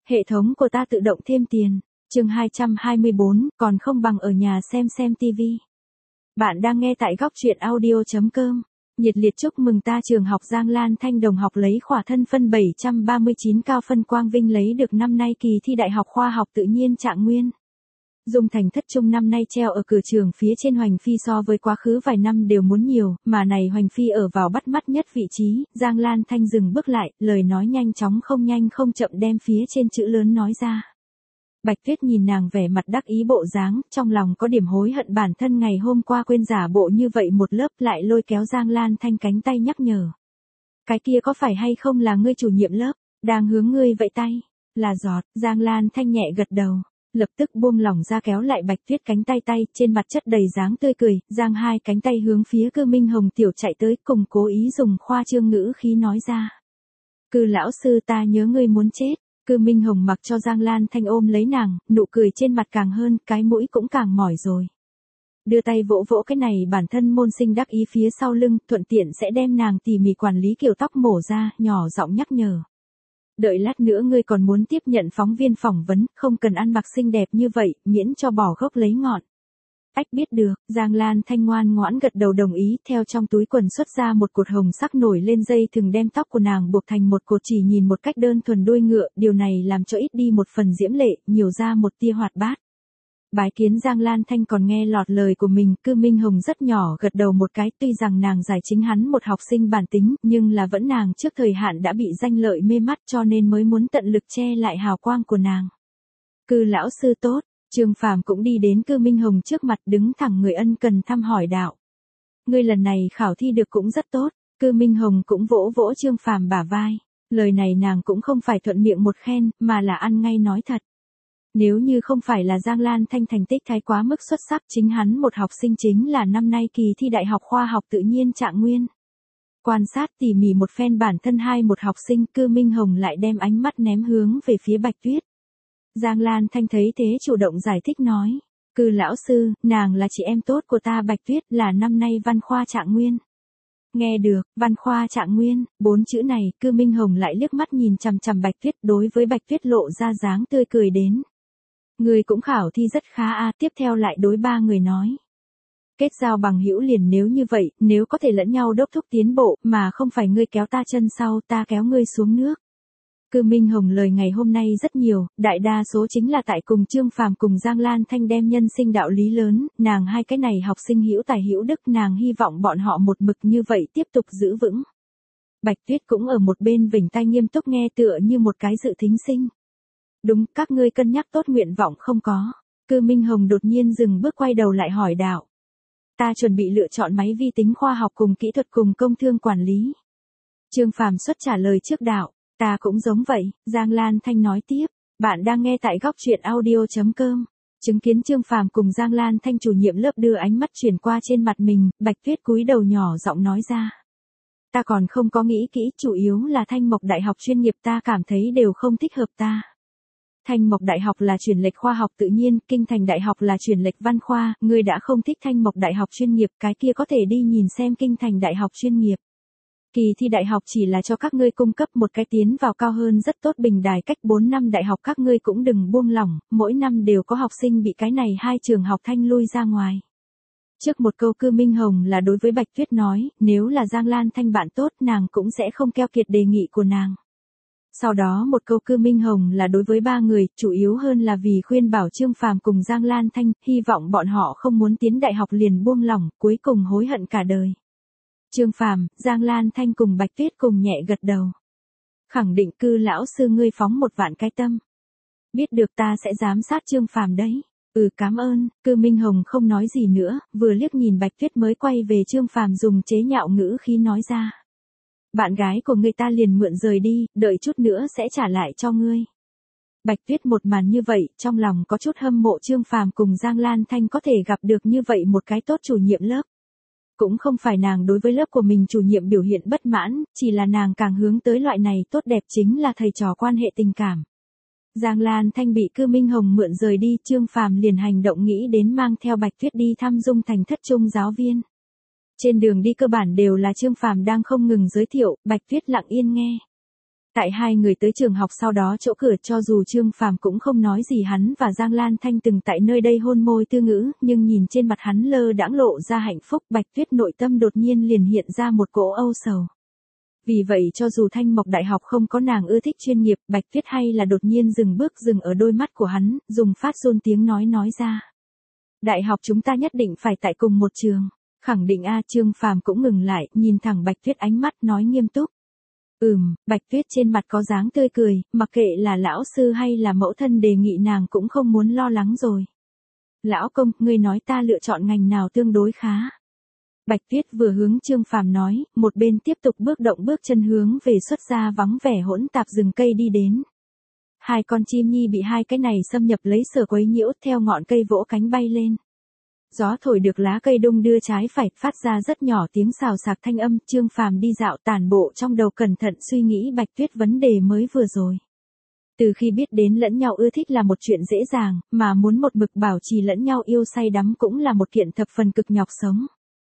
Hệ thống của ta tự động thêm tiền. Chương 224, còn không bằng ở nhà xem TV. Bạn đang nghe tại góc truyện audio.com. Nhiệt liệt chúc mừng ta trường học Giang Lan Thanh đồng học lấy khỏa thân phân 739 cao phân quang vinh lấy được năm nay kỳ thi Đại học Khoa học Tự nhiên Trạng Nguyên. Dung thành thất trung năm nay treo ở cửa trường phía trên Hoành Phi so với quá khứ vài năm đều muốn nhiều, mà này Hoành Phi ở vào bắt mắt nhất vị trí, Giang Lan Thanh dừng bước lại, lời nói nhanh không chậm đem phía trên chữ lớn nói ra. Bạch Tuyết nhìn nàng vẻ mặt đắc ý bộ dáng, trong lòng có điểm hối hận bản thân ngày hôm qua quên giả bộ như vậy một lớp lại lôi kéo Giang Lan Thanh cánh tay nhắc nhở. Cái kia có phải hay không là ngươi chủ nhiệm lớp, đang hướng ngươi vẫy tay, là giọt, Giang Lan Thanh nhẹ gật đầu. Lập tức buông lỏng ra kéo lại Bạch Tuyết cánh tay trên mặt chất đầy dáng tươi cười, giang hai cánh tay hướng phía Cư Minh Hồng tiểu chạy tới cùng cố ý dùng khoa trương ngữ khí nói ra. Cư lão sư ta nhớ ngươi muốn chết, Cư Minh Hồng mặc cho Giang Lan Thanh ôm lấy nàng, nụ cười trên mặt càng hơn, cái mũi cũng càng mỏi rồi. Đưa tay vỗ vỗ cái này bản thân môn sinh đắc ý phía sau lưng, thuận tiện sẽ đem nàng tỉ mỉ quản lý kiểu tóc mổ ra, nhỏ giọng nhắc nhở. Đợi lát nữa ngươi còn muốn tiếp nhận phóng viên phỏng vấn, không cần ăn mặc xinh đẹp như vậy, miễn cho bỏ gốc lấy ngọn. Ách biết được, Giang Lan Thanh ngoan ngoãn gật đầu đồng ý, theo trong túi quần xuất ra một cột hồng sắc nổi lên dây thừng đem tóc của nàng buộc thành một cột chỉ nhìn một cách đơn thuần đuôi ngựa, điều này làm cho ít đi một phần diễm lệ, nhiều ra một tia hoạt bát. Bái kiến Giang Lan Thanh còn nghe lọt lời của mình, Cư Minh Hồng rất nhỏ gật đầu một cái, tuy rằng nàng giải chính hắn một học sinh bản tính, nhưng là vẫn nàng trước thời hạn đã bị danh lợi mê mắt cho nên mới muốn tận lực che lại hào quang của nàng. Cư lão sư tốt, Trương Phàm cũng đi đến Cư Minh Hồng trước mặt đứng thẳng người ân cần thăm hỏi đạo. Ngươi lần này khảo thi được cũng rất tốt, Cư Minh Hồng cũng vỗ vỗ Trương Phàm bả vai, lời này nàng cũng không phải thuận miệng một khen, mà là ăn ngay nói thật. Nếu như không phải là Giang Lan Thanh thành tích thái quá mức xuất sắc chính hắn một học sinh chính là năm nay kỳ thi Đại học Khoa học Tự nhiên Trạng Nguyên. Quan sát tỉ mỉ một phen bản thân một học sinh Cư Minh Hồng lại đem ánh mắt ném hướng về phía Bạch Tuyết. Giang Lan Thanh thấy thế chủ động giải thích nói. Cư lão sư, nàng là chị em tốt của ta Bạch Tuyết là năm nay văn khoa Trạng Nguyên. Nghe được, văn khoa Trạng Nguyên, 4 chữ này Cư Minh Hồng lại liếc mắt nhìn chằm chằm Bạch Tuyết đối với Bạch Tuyết lộ ra dáng tươi cười đến. Người cũng khảo thi rất khá tiếp theo lại đối ba người nói. Kết giao bằng hữu liền nếu như vậy, nếu có thể lẫn nhau đốc thúc tiến bộ, mà không phải ngươi kéo ta chân sau ta kéo ngươi xuống nước. Cư Minh Hồng lời ngày hôm nay rất nhiều, đại đa số chính là tại cùng Trương Phàm cùng Giang Lan Thanh đem nhân sinh đạo lý lớn, nàng hai cái này học sinh hữu tài hữu đức nàng hy vọng bọn họ một mực như vậy tiếp tục giữ vững. Bạch Tuyết cũng ở một bên vểnh tai nghiêm túc nghe tựa như một cái dự thính sinh. Đúng, các ngươi cân nhắc tốt nguyện vọng không có. Cư Minh Hồng đột nhiên dừng bước quay đầu lại hỏi đạo. Ta chuẩn bị lựa chọn máy vi tính khoa học cùng kỹ thuật cùng công thương quản lý. Trương Phàm xuất trả lời trước đạo. Ta cũng giống vậy, Giang Lan Thanh nói tiếp. Bạn đang nghe tại góc truyện audio.com. Chứng kiến Trương Phàm cùng Giang Lan Thanh chủ nhiệm lớp đưa ánh mắt chuyển qua trên mặt mình, Bạch Tuyết cúi đầu nhỏ giọng nói ra. Ta còn không có nghĩ kỹ, chủ yếu là Thanh Mộc Đại học chuyên nghiệp ta cảm thấy đều không thích hợp ta. Thanh Mộc Đại học là chuyển lệch khoa học tự nhiên, Kinh Thành Đại học là chuyển lệch văn khoa, ngươi đã không thích Thanh Mộc Đại học chuyên nghiệp, cái kia có thể đi nhìn xem Kinh Thành Đại học chuyên nghiệp. Kỳ thi đại học chỉ là cho các ngươi cung cấp một cái tiến vào cao hơn rất tốt bình đài cách 4 năm đại học các ngươi cũng đừng buông lỏng, mỗi năm đều có học sinh bị cái này hai trường học thanh lui ra ngoài. Trước một câu Cư Minh Hồng là đối với Bạch Tuyết nói, nếu là Giang Lan Thanh bạn tốt nàng cũng sẽ không keo kiệt đề nghị của nàng. Sau đó một câu Cư Minh Hồng là đối với ba người, chủ yếu hơn là vì khuyên bảo Trương Phàm cùng Giang Lan Thanh, hy vọng bọn họ không muốn tiến đại học liền buông lỏng, cuối cùng hối hận cả đời. Trương Phàm, Giang Lan Thanh cùng Bạch Tuyết cùng nhẹ gật đầu. Khẳng định Cư lão sư ngươi phóng một vạn cái tâm. Biết được ta sẽ giám sát Trương Phàm đấy. Cảm ơn, Cư Minh Hồng không nói gì nữa, vừa liếc nhìn Bạch Tuyết mới quay về Trương Phàm dùng chế nhạo ngữ khí nói ra. Bạn gái của người ta liền mượn rời đi, đợi chút nữa sẽ trả lại cho ngươi. Bạch Tuyết một màn như vậy, trong lòng có chút hâm mộ Trương Phàm cùng Giang Lan Thanh có thể gặp được như vậy một cái tốt chủ nhiệm lớp. Cũng không phải nàng đối với lớp của mình chủ nhiệm biểu hiện bất mãn, chỉ là nàng càng hướng tới loại này tốt đẹp chính là thầy trò quan hệ tình cảm. Giang Lan Thanh bị Cư Minh Hồng mượn rời đi, Trương Phàm liền hành động nghĩ đến mang theo Bạch Tuyết đi thăm Dung thành thất trung giáo viên. Trên đường đi cơ bản đều là Trương Phàm đang không ngừng giới thiệu, Bạch Tuyết lặng yên nghe. Tại hai người tới trường học sau đó chỗ cửa cho dù Trương Phàm cũng không nói gì hắn và Giang Lan Thanh từng tại nơi đây hôn môi tư ngữ, nhưng nhìn trên mặt hắn lơ đãng lộ ra hạnh phúc, Bạch Tuyết nội tâm đột nhiên liền hiện ra một cỗ âu sầu. Vì vậy cho dù Thanh Mộc Đại học không có nàng ưa thích chuyên nghiệp, Bạch Tuyết hay là đột nhiên dừng bước dừng ở đôi mắt của hắn, dùng phát run tiếng nói ra. Đại học chúng ta nhất định phải tại cùng một trường. Khẳng định a. Trương Phàm cũng ngừng lại, nhìn thẳng Bạch Tuyết ánh mắt nói nghiêm túc. Bạch Tuyết trên mặt có dáng tươi cười, mặc kệ là lão sư hay là mẫu thân đề nghị nàng cũng không muốn lo lắng rồi. Lão công, ngươi nói ta lựa chọn ngành nào tương đối khá. Bạch Tuyết vừa hướng Trương Phàm nói, một bên tiếp tục bước chân hướng về xuất ra vắng vẻ hỗn tạp rừng cây đi đến. Hai con chim nhi bị hai cái này xâm nhập lấy sở quấy nhiễu theo ngọn cây vỗ cánh bay lên. Gió thổi được lá cây đung đưa trái phải, phát ra rất nhỏ tiếng xào xạc thanh âm. Trương Phàm đi dạo tản bộ trong đầu cẩn thận suy nghĩ Bạch Tuyết vấn đề mới vừa rồi. Từ khi biết đến lẫn nhau ưa thích là một chuyện dễ dàng, mà muốn một mực bảo trì lẫn nhau yêu say đắm cũng là một kiện thập phần cực nhọc sống.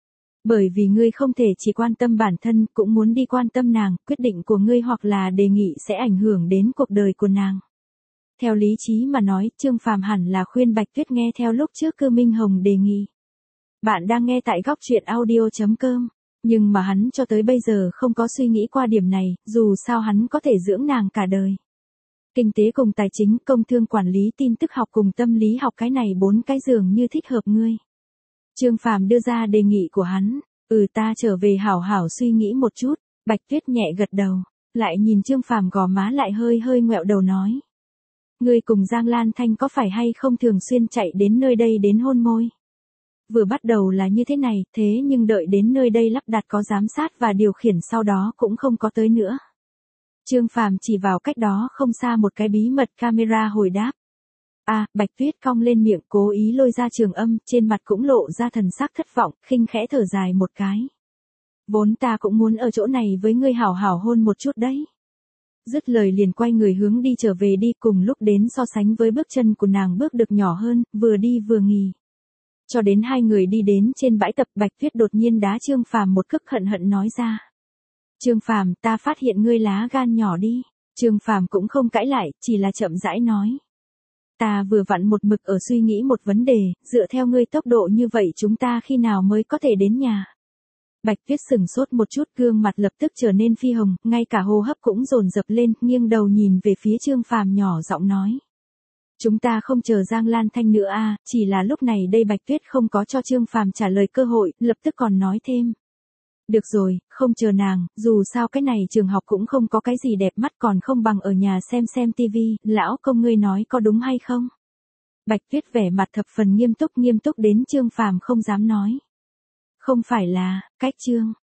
Bởi vì ngươi không thể chỉ quan tâm bản thân, cũng muốn đi quan tâm nàng, quyết định của ngươi hoặc là đề nghị sẽ ảnh hưởng đến cuộc đời của nàng. Theo lý trí mà nói, Trương Phàm hẳn là khuyên Bạch Tuyết nghe theo lúc trước Cư Minh Hồng đề nghị. Bạn đang nghe tại góc truyện audio.com, nhưng mà hắn cho tới bây giờ không có suy nghĩ qua điểm này, dù sao hắn có thể dưỡng nàng cả đời. Kinh tế cùng tài chính, công thương quản lý, tin tức học cùng tâm lý học, cái này 4 cái dường như thích hợp ngươi. Trương Phàm đưa ra đề nghị của hắn, ta trở về hảo hảo suy nghĩ một chút. Bạch Tuyết nhẹ gật đầu, lại nhìn Trương Phàm gò má lại hơi ngoẹo đầu nói. Ngươi cùng Giang Lan Thanh có phải hay không thường xuyên chạy đến nơi đây đến hôn môi? Vừa bắt đầu là như thế này, thế nhưng đợi đến nơi đây lắp đặt có giám sát và điều khiển sau đó cũng không có tới nữa. Trương Phàm chỉ vào cách đó không xa một cái bí mật camera hồi đáp. Bạch Tuyết cong lên miệng cố ý lôi ra trường âm, trên mặt cũng lộ ra thần sắc thất vọng, khinh khẽ thở dài một cái. Vốn ta cũng muốn ở chỗ này với ngươi hảo hảo hôn một chút đấy. Dứt lời liền quay người hướng đi trở về đi, cùng lúc đến so sánh với bước chân của nàng bước được nhỏ hơn, vừa đi vừa nghỉ. Cho đến hai người đi đến trên bãi tập, Bạch Tuyết đột nhiên đá Trương Phàm một cước hận nói ra. Trương Phàm, ta phát hiện ngươi lá gan nhỏ đi. Trương Phàm cũng không cãi lại, chỉ là chậm rãi nói. Ta vừa vặn một mực ở suy nghĩ một vấn đề, dựa theo ngươi tốc độ như vậy chúng ta khi nào mới có thể đến nhà. Bạch Tuyết sửng sốt một chút, gương mặt lập tức trở nên phi hồng, ngay cả hô hấp cũng dồn dập lên, nghiêng đầu nhìn về phía Trương Phàm nhỏ giọng nói. Chúng ta không chờ Giang Lan Thanh nữa chỉ là lúc này đây Bạch Tuyết không có cho Trương Phàm trả lời cơ hội, lập tức còn nói thêm. Được rồi, không chờ nàng, dù sao cái này trường học cũng không có cái gì đẹp mắt, còn không bằng ở nhà xem tivi, lão công ngươi nói có đúng hay không? Bạch Tuyết vẻ mặt thập phần nghiêm túc đến Trương Phàm không dám nói. Không phải là, cách Trương